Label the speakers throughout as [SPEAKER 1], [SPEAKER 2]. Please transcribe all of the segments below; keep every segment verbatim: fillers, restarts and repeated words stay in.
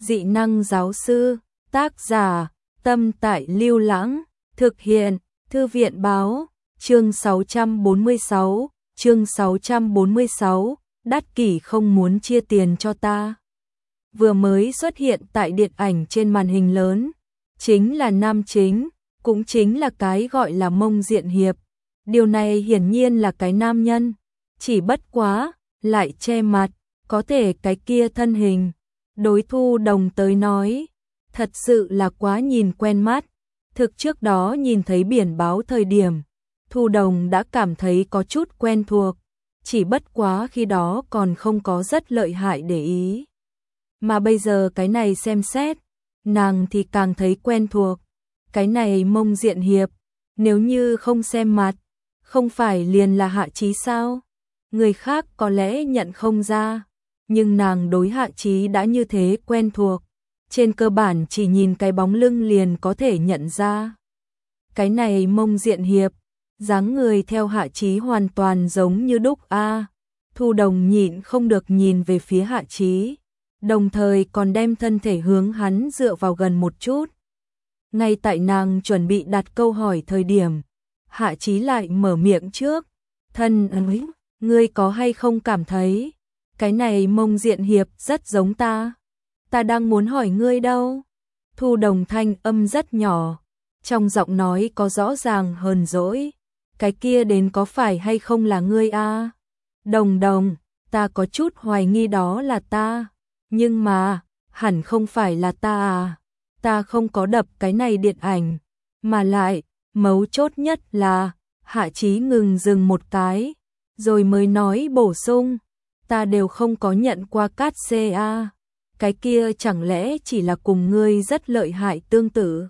[SPEAKER 1] Dị năng giáo sư, tác giả, Tâm Tại Lưu Lãng, thực hiện, Thư viện báo, chương sáu trăm bốn mươi sáu, chương sáu trăm bốn mươi sáu, Đát Kỷ không muốn chia tiền cho ta. Vừa mới xuất hiện tại điện ảnh trên màn hình lớn, chính là nam chính, cũng chính là cái gọi là Mông Diện Hiệp. Điều này hiển nhiên là cái nam nhân, chỉ bất quá, lại che mặt, có thể cái kia thân hình. Đối Thu Đồng tới nói, thật sự là quá nhìn quen mắt. Thực trước đó nhìn thấy biển báo thời điểm, Thu Đồng đã cảm thấy có chút quen thuộc, chỉ bất quá khi đó còn không có rất lợi hại để ý. Mà bây giờ cái này xem xét, nàng thì càng thấy quen thuộc. Cái này Mông Diện Hiệp, nếu như không xem mặt, không phải liền là Hạ Chí sao? Người khác có lẽ nhận không ra, nhưng nàng đối Hạ Chí đã như thế quen thuộc, trên cơ bản chỉ nhìn cái bóng lưng liền có thể nhận ra. Cái này Mông Diện Hiệp, dáng người theo Hạ Chí hoàn toàn giống như đúc a. Thu Đồng nhịn không được nhìn về phía Hạ Chí, đồng thời còn đem thân thể hướng hắn dựa vào gần một chút. Ngay tại nàng chuẩn bị đặt câu hỏi thời điểm, Hạ Chí lại mở miệng trước, thân ơi, ngươi có hay không cảm thấy cái này Mông Diện Hiệp rất giống ta? Ta đang muốn hỏi ngươi đâu. Thu Đồng thanh âm rất nhỏ, trong giọng nói có rõ ràng hờn dỗi. Cái kia đến có phải hay không là ngươi a? Đồng Đồng, ta có chút hoài nghi đó là ta, nhưng mà, hẳn không phải là ta à? Ta không có đập cái này điện ảnh, mà lại, mấu chốt nhất là, Hạ Chí ngừng dừng một cái, rồi mới nói bổ sung, ta đều không có nhận qua cát xê a. Cái kia chẳng lẽ chỉ là cùng ngươi rất lợi hại tương tự?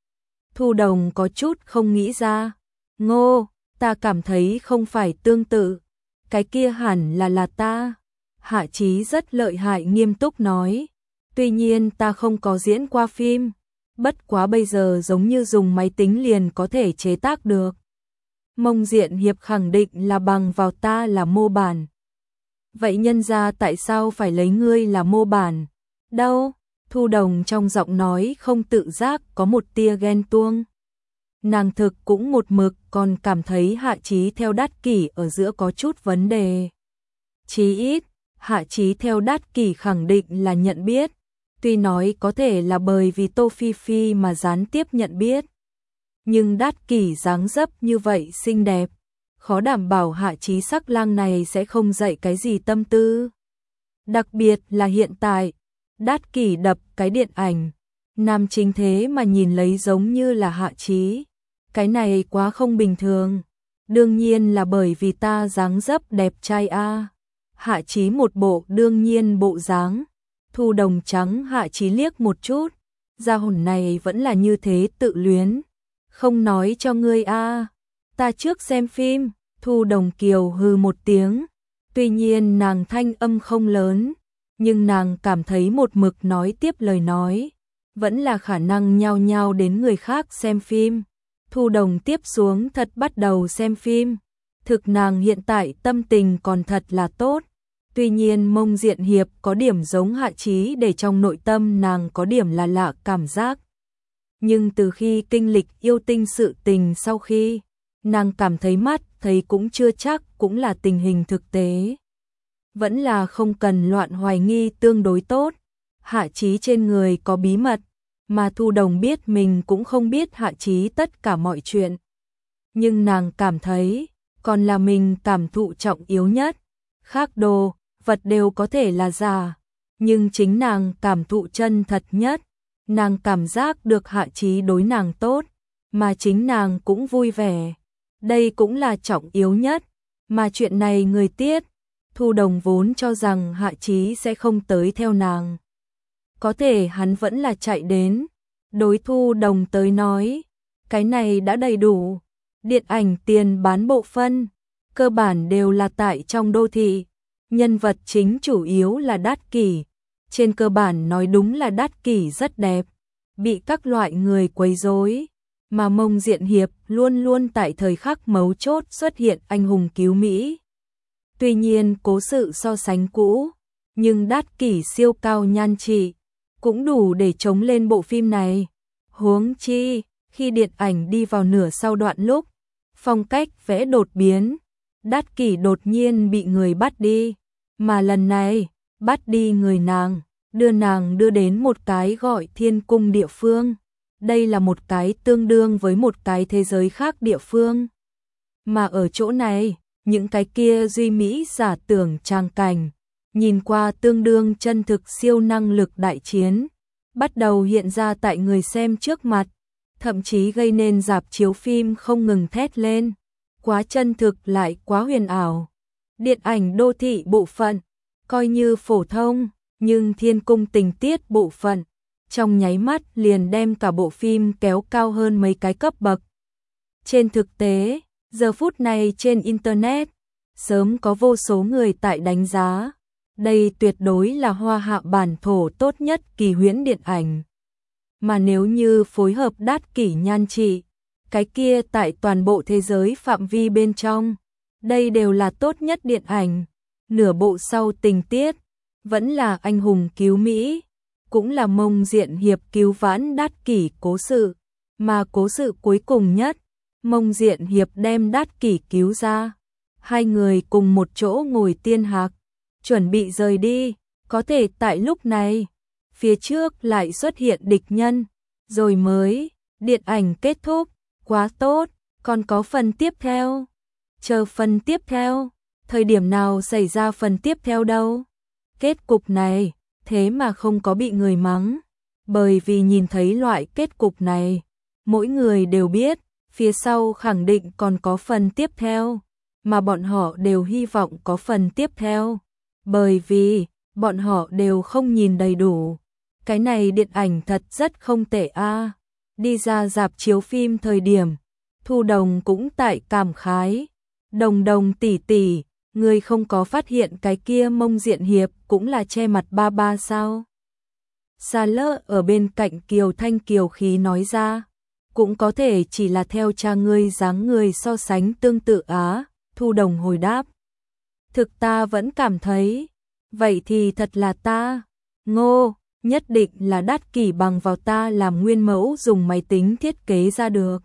[SPEAKER 1] Thu Đồng có chút không nghĩ ra. Ngô, ta cảm thấy không phải tương tự, cái kia hẳn là là ta. Hạ Chí rất lợi hại nghiêm túc nói, tuy nhiên ta không có diễn qua phim, bất quá bây giờ giống như dùng máy tính liền có thể chế tác được. Mông Diện Hiệp khẳng định là bằng vào ta là mô bản. Vậy nhân ra tại sao phải lấy ngươi là mô bản? Đâu? Thu Đồng trong giọng nói không tự giác có một tia ghen tuông. Nàng thực cũng một mực còn cảm thấy Hạ Chí theo Đát Kỷ ở giữa có chút vấn đề. Chí ít, Hạ Chí theo Đát Kỷ khẳng định là nhận biết, tuy nói có thể là bởi vì Tô Phi Phi mà gián tiếp nhận biết. Nhưng Đát Kỷ dáng dấp như vậy xinh đẹp, khó đảm bảo Hạ Chí sắc lang này sẽ không dậy cái gì tâm tư. Đặc biệt là hiện tại, Đát Kỷ đập cái điện ảnh, nam chính thế mà nhìn lấy giống như là Hạ Chí. Cái này quá không bình thường. Đương nhiên là bởi vì ta dáng dấp đẹp trai a. Hạ Chí một bộ đương nhiên bộ dáng. Thu Đồng trắng Hạ Chí liếc một chút, gia hồn này vẫn là như thế tự luyến. Không nói cho ngươi a, ta trước xem phim. Thu Đồng kiều hừ một tiếng, tuy nhiên nàng thanh âm không lớn, nhưng nàng cảm thấy một mực nói tiếp lời nói, vẫn là khả năng nhao nhao đến người khác xem phim. Thu Đồng tiếp xuống thật bắt đầu xem phim, thực nàng hiện tại tâm tình còn thật là tốt, tuy nhiên Mông Diện Hiệp có điểm giống Hạ Chí để trong nội tâm nàng có điểm là lạ cảm giác. Nhưng từ khi kinh lịch yêu tinh sự tình sau khi, nàng cảm thấy mắt thấy cũng chưa chắc cũng là tình hình thực tế. Vẫn là không cần loạn hoài nghi tương đối tốt. Hạ Chí trên người có bí mật, mà Thu Đồng biết mình cũng không biết Hạ Chí tất cả mọi chuyện. Nhưng nàng cảm thấy, còn là mình cảm thụ trọng yếu nhất. Khác đồ, vật đều có thể là giả, nhưng chính nàng cảm thụ chân thật nhất. Nàng cảm giác được Hạ Chí đối nàng tốt, mà chính nàng cũng vui vẻ. Đây cũng là trọng yếu nhất, mà chuyện này người tiết. Thu Đồng vốn cho rằng Hạ Chí sẽ không tới theo nàng. Có thể hắn vẫn là chạy đến. Đối Thu Đồng tới nói, cái này đã đầy đủ. Điện ảnh tiền bán bộ phân, cơ bản đều là tại trong đô thị. Nhân vật chính chủ yếu là Đát Kỷ. Trên cơ bản nói đúng là Đát Kỷ rất đẹp, bị các loại người quấy rối, mà Mông Diện Hiệp luôn luôn tại thời khắc mấu chốt xuất hiện anh hùng cứu Mỹ. Tuy nhiên cố sự so sánh cũ, nhưng Đát Kỷ siêu cao nhan trị, cũng đủ để chống lên bộ phim này. Huống chi, khi điện ảnh đi vào nửa sau đoạn lúc, phong cách vẽ đột biến, Đát Kỷ đột nhiên bị người bắt đi, mà lần này, bắt đi người nàng, đưa nàng đưa đến một cái gọi thiên cung địa phương. Đây là một cái tương đương với một cái thế giới khác địa phương. Mà ở chỗ này, những cái kia duy mỹ giả tưởng tràng cảnh, nhìn qua tương đương chân thực siêu năng lực đại chiến, bắt đầu hiện ra tại người xem trước mặt, thậm chí gây nên rạp chiếu phim không ngừng thét lên. Quá chân thực lại quá huyền ảo. Điện ảnh đô thị bộ phận, coi như phổ thông, nhưng thiên cung tình tiết bộ phận, trong nháy mắt liền đem cả bộ phim kéo cao hơn mấy cái cấp bậc. Trên thực tế, giờ phút này trên Internet, sớm có vô số người tại đánh giá, đây tuyệt đối là hoa hạ bản thổ tốt nhất kỳ huyễn điện ảnh. Mà nếu như phối hợp Đát Kỷ nhan trị, cái kia tại toàn bộ thế giới phạm vi bên trong, đây đều là tốt nhất điện ảnh. Nửa bộ sau tình tiết, vẫn là anh hùng cứu Mỹ, cũng là Mông Diện Hiệp cứu vãn Đát Kỷ cố sự, mà cố sự cuối cùng nhất, Mông Diện Hiệp đem Đát Kỷ cứu ra. Hai người cùng một chỗ ngồi tiên hạc, chuẩn bị rời đi, có thể tại lúc này, phía trước lại xuất hiện địch nhân, rồi mới, điện ảnh kết thúc, quá tốt, còn có phần tiếp theo. Chờ phần tiếp theo, thời điểm nào xảy ra phần tiếp theo đâu. Kết cục này, thế mà không có bị người mắng, bởi vì nhìn thấy loại kết cục này, mỗi người đều biết, phía sau khẳng định còn có phần tiếp theo, mà bọn họ đều hy vọng có phần tiếp theo, bởi vì, bọn họ đều không nhìn đầy đủ. Cái này điện ảnh thật rất không tệ a. Đi ra rạp chiếu phim thời điểm, Thu Đồng cũng tại cảm khái. Đồng Đồng tỷ tỷ, ngươi không có phát hiện cái kia Mông Diện Hiệp cũng là che mặt ba ba sao? Sa Lơ ở bên cạnh Kiều Thanh kiều khí nói ra, cũng có thể chỉ là theo cha ngươi dáng người so sánh tương tự á. Thu Đồng hồi đáp, thực ta vẫn cảm thấy, vậy thì thật là ta. Ngô, nhất định là Đát Kỷ bằng vào ta làm nguyên mẫu dùng máy tính thiết kế ra được.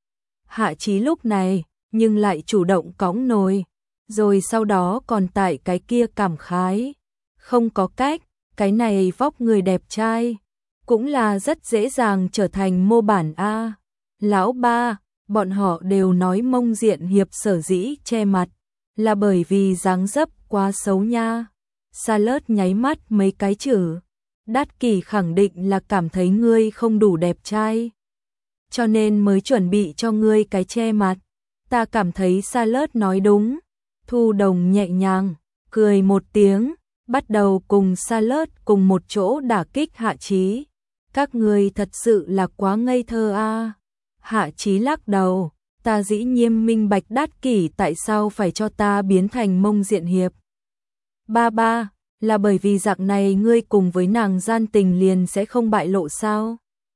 [SPEAKER 1] Hạ Chí lúc này, nhưng lại chủ động cõng nồi, rồi sau đó còn tại cái kia cảm khái. Không có cách, cái này vóc người đẹp trai, cũng là rất dễ dàng trở thành mô bản A. Lão ba, bọn họ đều nói Mông Diện Hiệp sở dĩ che mặt, là bởi vì dáng dấp quá xấu nha. Sa Lớt nháy mắt mấy cái chữ. Đát Kỷ khẳng định là cảm thấy ngươi không đủ đẹp trai, cho nên mới chuẩn bị cho ngươi cái che mặt. Ta cảm thấy Sa Lớt nói đúng. Thu Đồng nhẹ nhàng, cười một tiếng, bắt đầu cùng Sa Lớt cùng một chỗ đả kích Hạ Chí. Các ngươi thật sự là quá ngây thơ a. Hạ Chí lắc đầu, ta dĩ nhiên minh bạch Đát Kỷ tại sao phải cho ta biến thành Mông Diện Hiệp. Ba ba, là bởi vì dạng này ngươi cùng với nàng gian tình liền sẽ không bại lộ sao?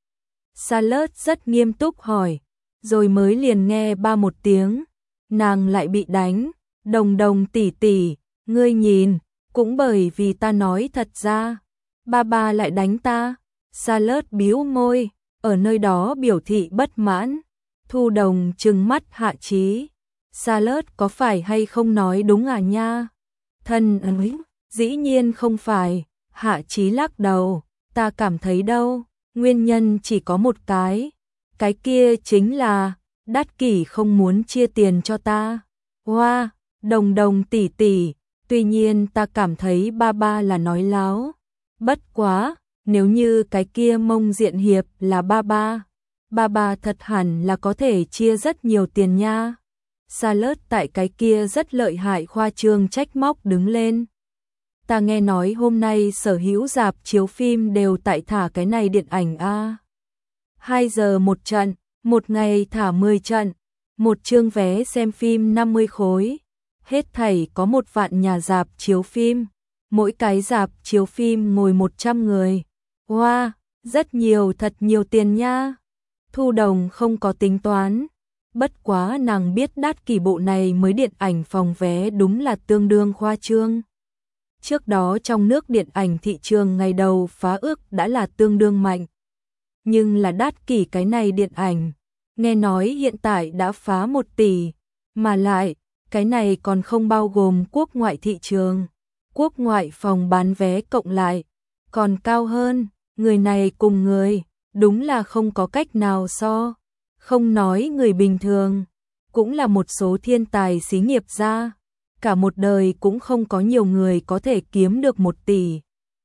[SPEAKER 1] Sa Lớt rất nghiêm túc hỏi, rồi mới liền nghe ba một tiếng, nàng lại bị đánh. Đồng Đồng tỷ tỷ, ngươi nhìn, cũng bởi vì ta nói thật ra, ba ba lại đánh ta. Sa Lớt bĩu môi, ở nơi đó biểu thị bất mãn. Thu Đồng trừng mắt Hạ Chí, Sa Lớt có phải hay không nói đúng à nha? Thân ấy, dĩ nhiên không phải. Hạ Chí lắc đầu, ta cảm thấy đâu, nguyên nhân chỉ có một cái, cái kia chính là Đát Kỷ không muốn chia tiền cho ta. Hoa, wow, Đồng Đồng tỷ tỷ, tuy nhiên ta cảm thấy ba ba là nói láo. Bất quá, nếu như cái kia Mông Diện Hiệp là ba ba, ba ba thật hẳn là có thể chia rất nhiều tiền nha. Sa Lớt tại cái kia rất lợi hại khoa trương trách móc đứng lên. Ta nghe nói hôm nay sở hữu rạp chiếu phim đều tại thả cái này điện ảnh a. Hai giờ một trận, một ngày thả mười trận, một chương vé xem phim năm mươi khối. Hết thảy có một vạn nhà rạp chiếu phim, mỗi cái rạp chiếu phim ngồi một trăm người. Wow, rất nhiều, thật nhiều tiền nha. Thu Đồng không có tính toán, bất quá nàng biết Đát Kỷ bộ này mới điện ảnh phòng vé đúng là tương đương khoa trương. Trước đó trong nước điện ảnh thị trường ngày đầu phá ước đã là tương đương mạnh. Nhưng là đắt kỷ cái này điện ảnh, nghe nói hiện tại đã phá một tỷ, mà lại, cái này còn không bao gồm quốc ngoại thị trường. Quốc ngoại phòng bán vé cộng lại, còn cao hơn, người này cùng người, đúng là không có cách nào so. Không nói người bình thường, cũng là một số thiên tài xí nghiệp gia, cả một đời cũng không có nhiều người có thể kiếm được một tỷ.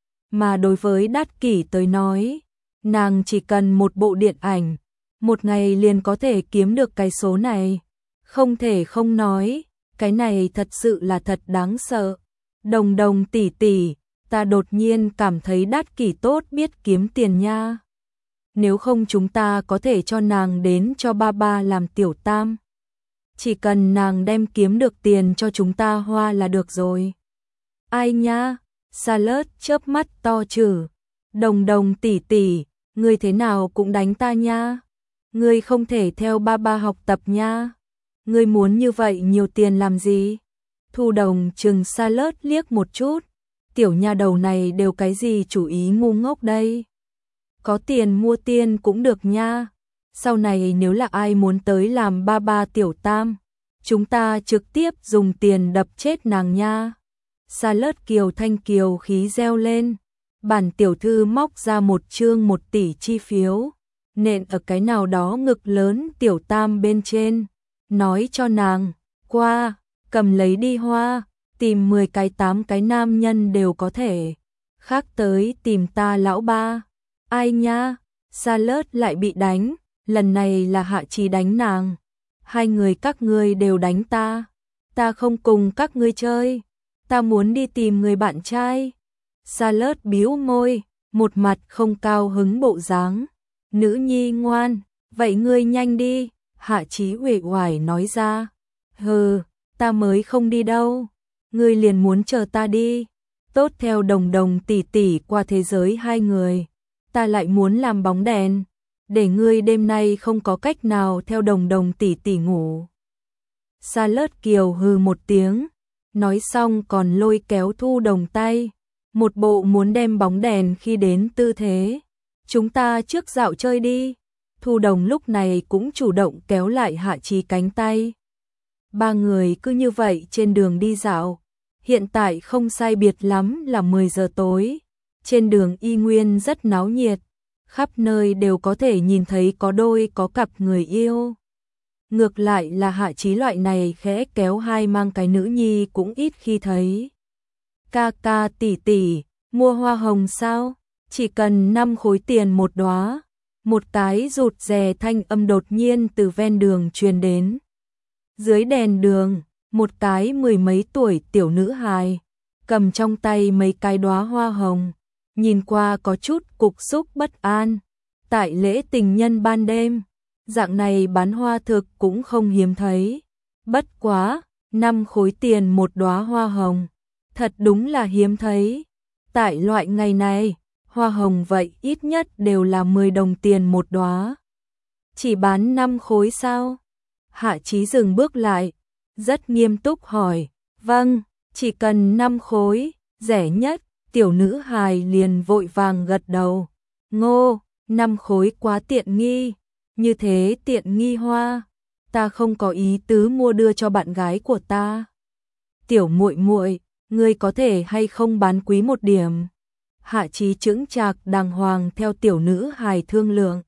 [SPEAKER 1] Mà đối với Đát Kỷ tới nói, nàng chỉ cần một bộ điện ảnh, một ngày liền có thể kiếm được cái số này. Không thể không nói, cái này thật sự là thật đáng sợ. Đồng Đồng tỷ tỷ, ta đột nhiên cảm thấy Đát Kỷ tốt biết kiếm tiền nha. Nếu không chúng ta có thể cho nàng đến cho ba ba làm tiểu tam. Chỉ cần nàng đem kiếm được tiền cho chúng ta hoa là được rồi. Ai nha? Salad chớp mắt to chử. Đồng Đồng tỷ tỷ, ngươi thế nào cũng đánh ta nha. Ngươi không thể theo ba ba học tập nha. Ngươi muốn như vậy nhiều tiền làm gì? Thu Đồng chừng Salad liếc một chút. Tiểu nha đầu này đều cái gì chủ ý ngu ngốc đây? Có tiền mua tiền cũng được nha. Sau này nếu là ai muốn tới làm ba ba tiểu tam, chúng ta trực tiếp dùng tiền đập chết nàng nha. Salad kiều thanh kiều khí reo lên. Bản tiểu thư móc ra một chương một tỷ chi phiếu, nện ở cái nào đó ngực lớn tiểu tam bên trên, nói cho nàng, qua, cầm lấy đi hoa, tìm mười cái tám cái nam nhân đều có thể, khác tới tìm ta lão ba. Ai nha? Salad lại bị đánh, lần này là Hạ Chí đánh nàng. Hai người các ngươi đều đánh ta, ta không cùng các ngươi chơi, ta muốn đi tìm người bạn trai. Salad bĩu môi, một mặt không cao hứng bộ dáng. Nữ nhi ngoan, vậy ngươi nhanh đi, Hạ Chí uể oải nói ra. Hừ, ta mới không đi đâu, ngươi liền muốn chờ ta đi. Tốt, theo Đồng Đồng tỷ tỷ qua thế giới hai người, ta lại muốn làm bóng đèn, để ngươi đêm nay không có cách nào theo Đồng Đồng tỷ tỷ ngủ. Salad kiều hừ một tiếng, nói xong còn lôi kéo Thu Đồng tay, một bộ muốn đem bóng đèn khi đến tư thế. Chúng ta trước dạo chơi đi. Thu Đồng lúc này cũng chủ động kéo lại Hạ Chí cánh tay. Ba người cứ như vậy trên đường đi dạo. Hiện tại không sai biệt lắm là mười giờ tối. Trên đường y nguyên rất náo nhiệt, khắp nơi đều có thể nhìn thấy có đôi có cặp người yêu. Ngược lại là Hạ Chí loại này khẽ kéo hai mang cái nữ nhi cũng ít khi thấy. Ca ca tỷ tỷ, mua hoa hồng sao? Chỉ cần năm khối tiền một đóa. Một cái rụt rè thanh âm đột nhiên từ ven đường truyền đến. Dưới đèn đường, một cái mười mấy tuổi tiểu nữ hài, cầm trong tay mấy cái đóa hoa hồng, nhìn qua có chút cục xúc bất an. Tại lễ tình nhân ban đêm, dạng này bán hoa thực cũng không hiếm thấy. Bất quá, năm khối tiền một đóa hoa hồng, thật đúng là hiếm thấy. Tại loại ngày này, hoa hồng vậy ít nhất đều là mười đồng tiền một đóa. Chỉ bán năm khối sao? Hạ Chí dừng bước lại, rất nghiêm túc hỏi. Vâng, chỉ cần năm khối, rẻ nhất. Tiểu nữ hài liền vội vàng gật đầu. Ngô, năm khối quá tiện nghi, như thế tiện nghi hoa, ta không có ý tứ mua đưa cho bạn gái của ta. Tiểu muội muội, ngươi có thể hay không bán quý một điểm? Hạ Chí chững chạc đàng hoàng theo tiểu nữ hài thương lượng.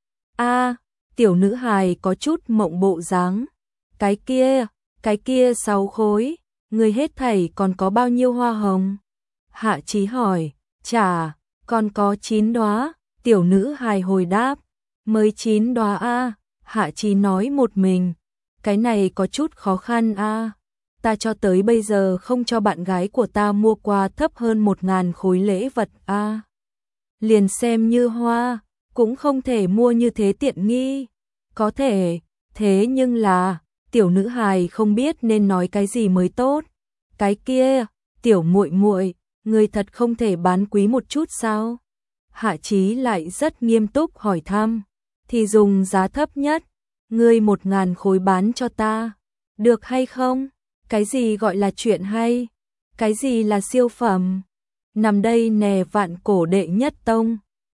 [SPEAKER 1] A, tiểu nữ hài có chút mộng bộ dáng. Cái kia, cái kia sáu khối, ngươi hết thảy còn có bao nhiêu hoa hồng? Hạ Chí hỏi. Chà, còn có chín đóa. Tiểu nữ hài hồi đáp. Mới chín đóa a. Hạ Chí nói một mình. Cái này có chút khó khăn a. Ta cho tới bây giờ không cho bạn gái của ta mua quà thấp hơn một ngàn khối lễ vật a. Liền xem như hoa, cũng không thể mua như thế tiện nghi. Có thể, thế nhưng là, tiểu nữ hài không biết nên nói cái gì mới tốt. Cái kia, tiểu muội muội, ngươi thật không thể bán quý một chút sao? Hạ Chí lại rất nghiêm túc hỏi thăm. Thì dùng giá thấp nhất, ngươi một ngàn khối bán cho ta, được hay không? Cái gì gọi là chuyện hay? Cái gì là siêu phẩm? Nằm đây nè vạn cổ đệ nhất tông.